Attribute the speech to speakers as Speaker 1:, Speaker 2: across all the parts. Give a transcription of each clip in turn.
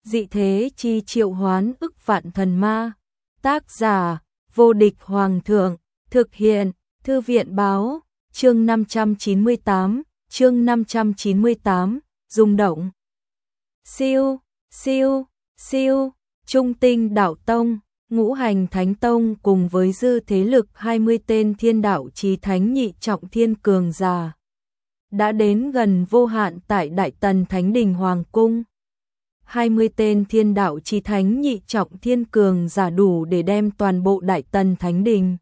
Speaker 1: dị thế chi triệu hoán ức vạn thần ma. Tác giả, vô địch hoàng thượng, thực hiện, thư viện báo, chương 598, rung động. Siêu, siêu, siêu, Trung Tinh Đạo Tông, Ngũ Hành Thánh Tông cùng với dư thế lực 20 tên thiên đạo chí thánh nhị trọng thiên cường giả đã đến gần vô hạn tại Đại Tần Thánh Đình Hoàng Cung. 20 tên thiên đạo chí thánh nhị trọng thiên cường giả đủ để đem toàn bộ Đại Tần Thánh Đình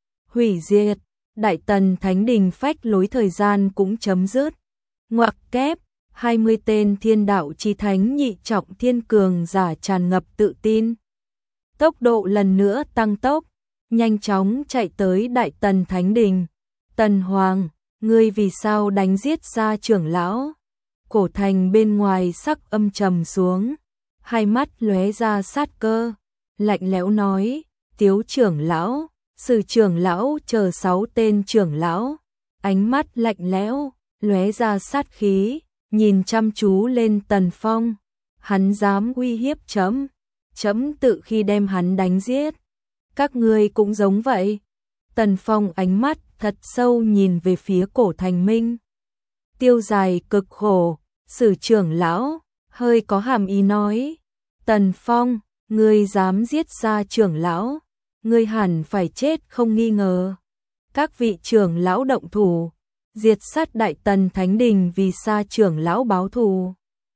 Speaker 1: hủy diệt. Đại Tần Thánh Đình phách lối thời gian cũng chấm dứt. Ngoặc kép, 20 tên thiên đạo chí thánh nhị trọng thiên cường giả tràn ngập tự tin. Tốc độ lần nữa tăng tốc, nhanh chóng chạy tới Đại Tần Thánh Đình. Tần Hoàng, ngươi vì sao đánh giết gia trưởng lão? Cổ Thành bên ngoài sắc âm trầm xuống, hai mắt lóe ra sát cơ, lạnh lẽo nói, Tiếu trưởng lão, Sử trưởng lão chờ 6 tên trưởng lão, ánh mắt lạnh lẽo, lóe ra sát khí, nhìn chăm chú lên Tần Phong, hắn dám uy hiếp chấm, chấm tự khi đem hắn đánh giết. Các ngươi cũng giống vậy. Tần Phong ánh mắt thật sâu nhìn về phía Cổ Thành Minh. Tiêu dài cực khổ, Sử trưởng lão, hơi có hàm ý nói. Tần Phong, ngươi dám giết gia trưởng lão, ngươi hẳn phải chết không nghi ngờ. Các vị trưởng lão động thủ, diệt sát Đại Tần Thánh Đình vì gia trưởng lão báo thù.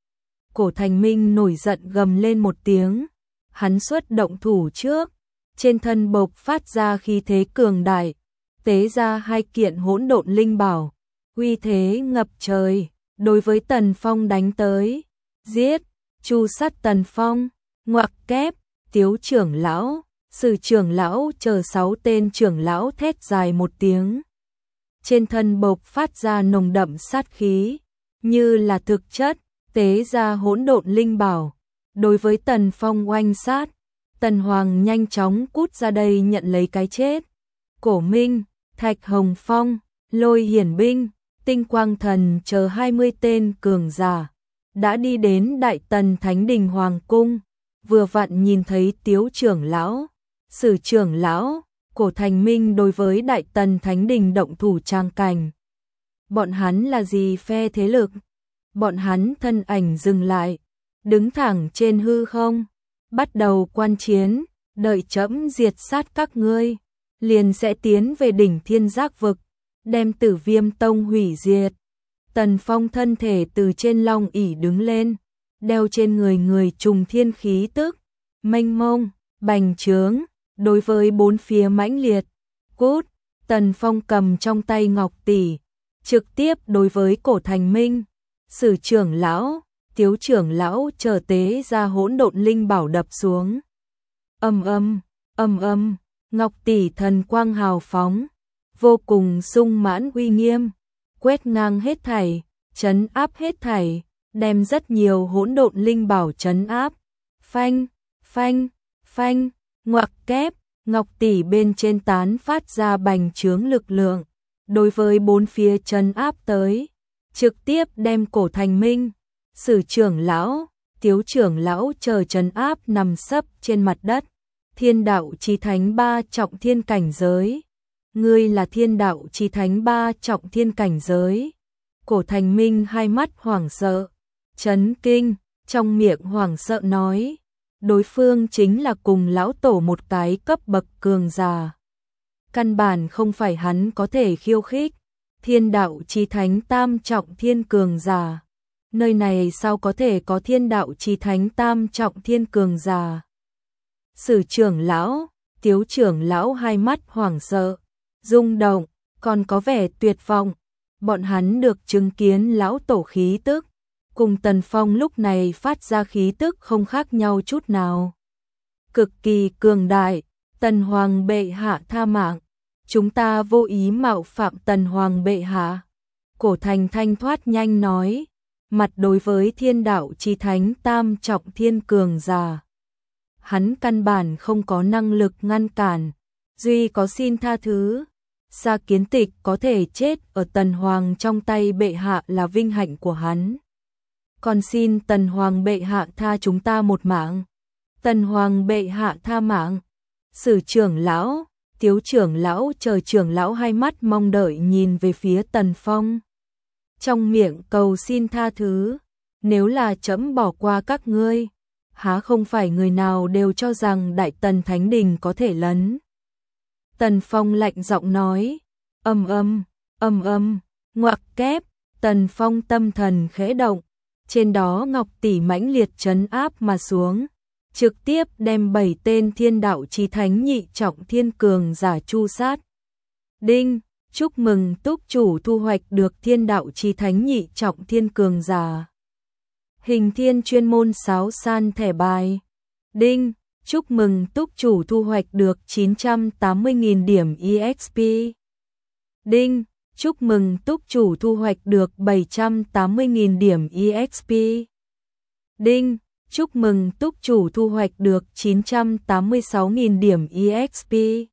Speaker 1: Cổ Thành Minh nổi giận gầm lên một tiếng, hắn xuất động thủ trước, trên thân bộc phát ra khí thế cường đại, tế ra 2 kiện hỗn độn linh bảo, uy thế ngập trời, đối với Tần Phong đánh tới, giết, chu sát Tần Phong, ngoặc kép, Tiếu trưởng lão, Sử trưởng lão chờ 6 tên trưởng lão thét dài một tiếng. Trên thân bộc phát ra nồng đậm sát khí, như là thực chất, tế ra hỗn độn linh bảo, đối với Tần Phong oanh sát. Tần Hoàng nhanh chóng cút ra đây nhận lấy cái chết. Cổ Minh, Thạch Hồng Phong, Lôi Hiển Binh, Tinh Quang Thần chờ 20 tên cường giả đã đi đến Đại Tần Thánh Đình Hoàng Cung, vừa vặn nhìn thấy Tiếu trưởng lão, Sử trưởng lão, Cổ Thành Minh đối với Đại Tần Thánh Đình động thủ trang cảnh. Bọn hắn là gì phe thế lực? Bọn hắn thân ảnh dừng lại, đứng thẳng trên hư không, bắt đầu quan chiến, đợi chấm diệt sát các ngươi, liền sẽ tiến về đỉnh Thiên Giác Vực, đem Tử Viêm Tông hủy diệt. Tần Phong thân thể từ trên long ỷ đứng lên, đeo trên người trùng thiên khí tức, mênh mông, bành trướng, đối với bốn phía mãnh liệt. Cút, Tần Phong cầm trong tay ngọc tỷ, trực tiếp đối với Cổ Thành Minh, Sử trưởng lão, Tiếu trưởng lão chờ tế ra hỗn độn linh bảo đập xuống. Âm âm, ngọc tỷ thần quang hào phóng, vô cùng sung mãn uy nghiêm, quét ngang hết thảy, trấn áp hết thảy, đem rất nhiều hỗn độn linh bảo trấn áp. Phanh, phanh, phanh, ngoặc kép, ngọc tỷ bên trên tán phát ra bành trướng lực lượng, đối với bốn phía trấn áp tới, trực tiếp đem Cổ Thành Minh, Sử trưởng lão, Tiếu trưởng lão chờ trấn áp nằm sấp trên mặt đất. Thiên đạo chí thánh 3 trọng thiên cảnh giới. Ngươi là thiên đạo chí thánh 3 trọng thiên cảnh giới. Cổ Thành Minh hai mắt hoảng sợ, chấn kinh, trong miệng hoảng sợ nói, đối phương chính là cùng lão tổ một cái cấp bậc cường giả. Căn bản không phải hắn có thể khiêu khích. Thiên đạo chí thánh tam trọng thiên cường giả. Nơi này sao có thể có thiên đạo chí thánh tam trọng thiên cường giả? Sử trưởng lão, Tiếu trưởng lão hai mắt hoảng sợ, rung động, còn có vẻ tuyệt vọng. Bọn hắn được chứng kiến lão tổ khí tức, cùng Tần Phong lúc này phát ra khí tức không khác nhau chút nào. Cực kỳ cường đại, Tần Hoàng bệ hạ tha mạng, chúng ta vô ý mạo phạm Tần Hoàng bệ hạ. Cổ Thành thanh thoát nhanh nói, mặt đối với thiên đạo chí thánh tam trọng thiên cường giả. Hắn căn bản không có năng lực ngăn cản, duy có xin tha thứ. Sa Kiến Tịch có thể chết ở Tần Hoàng trong tay bệ hạ là vinh hạnh của hắn. Còn xin Tần Hoàng bệ hạ tha chúng ta một mạng. Tần Hoàng bệ hạ tha mạng. Sử trưởng lão, Tiếu trưởng lão, Chờ trưởng lão hai mắt mong đợi nhìn về phía Tần Phong. Trong miệng cầu xin tha thứ, nếu là trẫm bỏ qua các ngươi, há không phải người nào đều cho rằng Đại Tần Thánh Đình có thể lấn. Tần Phong lạnh giọng nói, ngoặc kép, Tần Phong tâm thần khẽ động, trên đó ngọc tỷ mãnh liệt trấn áp mà xuống, trực tiếp đem 7 tên thiên đạo chí thánh nhị trọng thiên cường giả chu sát. Đinh, chúc mừng túc chủ thu hoạch được thiên đạo chí thánh nhị trọng thiên cường giả. Hình thiên chuyên môn sáo san thẻ bài. Đinh, chúc mừng túc chủ thu hoạch được 980.000 điểm EXP. Đinh, chúc mừng túc chủ thu hoạch được 780.000 điểm EXP. Đinh, chúc mừng túc chủ thu hoạch được 986.000 điểm EXP.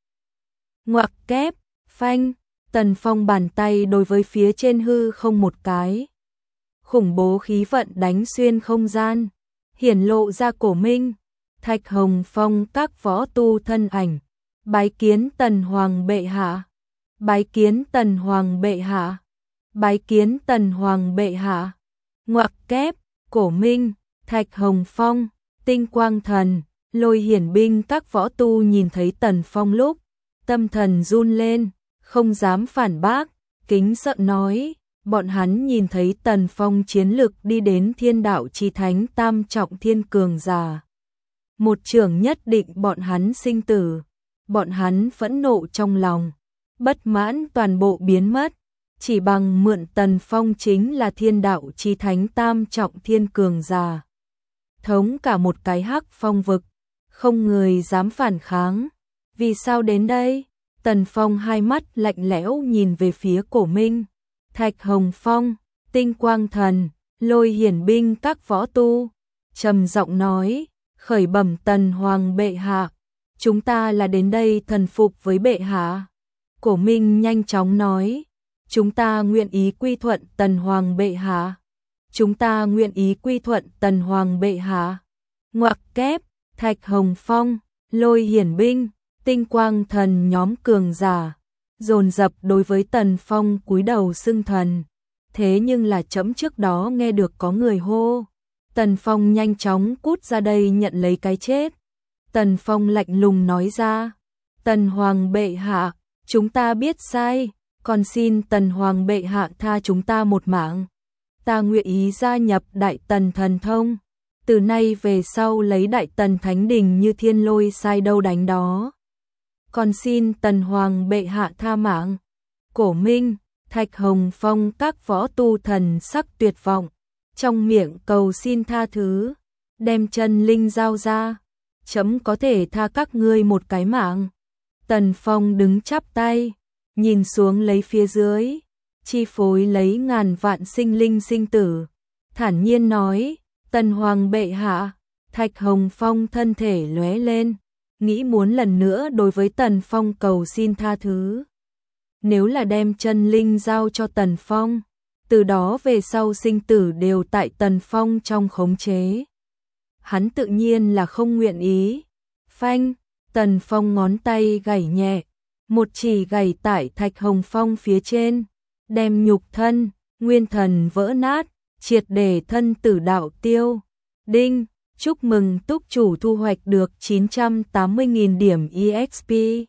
Speaker 1: Ngoặc kép, phanh, Tần Phong bàn tay đối với phía trên hư không một cái. Khủng bố khí vận đánh xuyên không gian, hiển lộ ra Cổ Minh, Thạch Hồng Phong các võ tu thân ảnh. Bái kiến Tần Hoàng bệ hạ. Bái kiến Tần Hoàng bệ hạ. Bái kiến Tần Hoàng bệ hạ. Ngoặc kép, Cổ Minh, Thạch Hồng Phong, Tinh Quang Thần, Lôi Hiển binh các võ tu nhìn thấy Tần Phong lúc, tâm thần run lên, không dám phản bác, kính sợ nói, bọn hắn nhìn thấy Tần Phong chiến lực đi đến thiên đạo chí thánh tam trọng thiên cường giả. Một trường nhất định bọn hắn sinh tử, bọn hắn phẫn nộ trong lòng, bất mãn toàn bộ biến mất, chỉ bằng mượn Tần Phong chính là thiên đạo chí thánh tam trọng thiên cường giả. Thống cả một cái hắc phong vực, không người dám phản kháng. Vì sao đến đây? Tần Phong hai mắt lạnh lẽo nhìn về phía Cổ Minh, Thạch Hồng Phong, Tinh Quang Thần, Lôi Hiển binh các võ tu, trầm giọng nói, khởi bẩm Tần Hoàng bệ hạ, chúng ta là đến đây thần phục với bệ hạ. Cổ Minh nhanh chóng nói, chúng ta nguyện ý quy thuận Tần Hoàng bệ hạ. Chúng ta nguyện ý quy thuận Tần Hoàng bệ hạ. Ngoặc kép, Thạch Hồng Phong, Lôi Hiển binh, Tinh Quang Thần nhóm cường giả dồn dập đối với Tần Phong cúi đầu xưng thần. Thế nhưng là trẫm trước đó nghe được có người hô, Tần Phong nhanh chóng cút ra đây nhận lấy cái chết. Tần Phong lạnh lùng nói ra, Tần Hoàng bệ hạ, chúng ta biết sai, còn xin Tần Hoàng bệ hạ tha chúng ta một mạng. Ta nguyện ý gia nhập Đại Tần thần thông, từ nay về sau lấy Đại Tần Thánh Đình như thiên lôi sai đâu đánh đó. Còn xin Tần Hoàng bệ hạ tha mạng. Cổ Minh, Thạch Hồng Phong các võ tu thần sắc tuyệt vọng, trong miệng cầu xin tha thứ, đem chân linh giao ra, chấm có thể tha các ngươi một cái mạng. Tần Phong đứng chắp tay, nhìn xuống lấy phía dưới, chi phối lấy ngàn vạn sinh linh sinh tử, thản nhiên nói, Tần Hoàng bệ hạ. Thạch Hồng Phong thân thể lóe lên, nghĩ muốn lần nữa đối với Tần Phong cầu xin tha thứ. Nếu là đem chân linh giao cho Tần Phong, từ đó về sau sinh tử đều tại Tần Phong trong khống chế. Hắn tự nhiên là không nguyện ý. Phanh, Tần Phong ngón tay gảy nhẹ, một chỉ gảy tại Thạch Hồng Phong phía trên, đem nhục thân, nguyên thần vỡ nát, triệt để thân tử đạo tiêu. Đinh, chúc mừng túc chủ thu hoạch được 980.000 điểm EXP.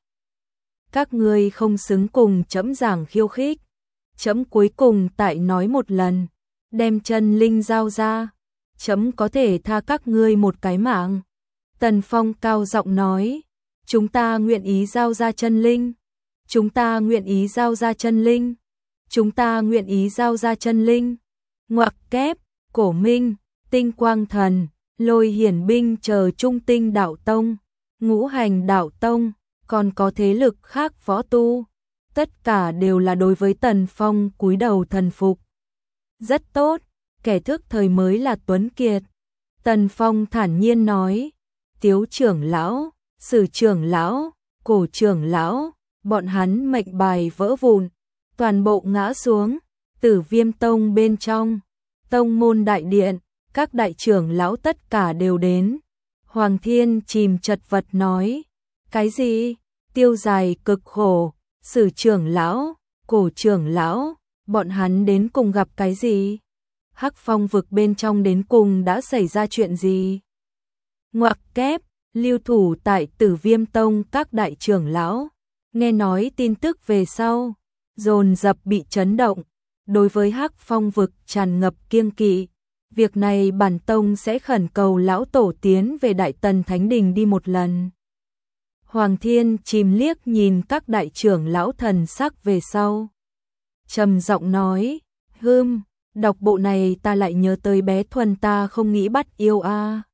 Speaker 1: Các ngươi không xứng cùng trẫm giảng khiêu khích. Trẫm cuối cùng tại nói một lần, đem chân linh giao ra, trẫm có thể tha các ngươi một cái mạng. Tần Phong cao giọng nói, chúng ta nguyện ý giao ra chân linh. Chúng ta nguyện ý giao ra chân linh. Chúng ta nguyện ý giao ra chân linh. Ngoặc kép, Cổ Minh, Tinh Quang Thần, Lôi Hiển binh chờ Trung Tinh đạo tông, Ngũ Hành đạo tông, còn có thế lực khác võ tu, tất cả đều là đối với Tần Phong cúi đầu thần phục. Rất tốt, kẻ thức thời mới là tuấn kiệt. Tần Phong thản nhiên nói, Tiếu trưởng lão, Sử trưởng lão, Cổ trưởng lão, bọn hắn mệnh bài vỡ vụn, toàn bộ ngã xuống. Tử Viêm tông bên trong, tông môn đại điện, các đại trưởng lão tất cả đều đến. Hoàng Thiên Chìm chật vật nói, cái gì? Tiêu Dài cực khổ, Sử trưởng lão, Cổ trưởng lão, bọn hắn đến cùng gặp cái gì? Hắc Phong vực bên trong đến cùng đã xảy ra chuyện gì? Ngoặc kép, lưu thủ tại Tử Viêm Tông các đại trưởng lão, nghe nói tin tức về sau, dồn dập bị chấn động, đối với Hắc Phong vực tràn ngập kiêng kỵ. Việc này bản tông sẽ khẩn cầu lão tổ tiến về Đại Tần Thánh Đình đi một lần. Hoàng Thiên Chìm liếc nhìn các đại trưởng lão thần sắc về sau, trầm giọng nói, đọc bộ này ta lại nhớ tới bé Thuần ta không nghĩ bắt yêu a.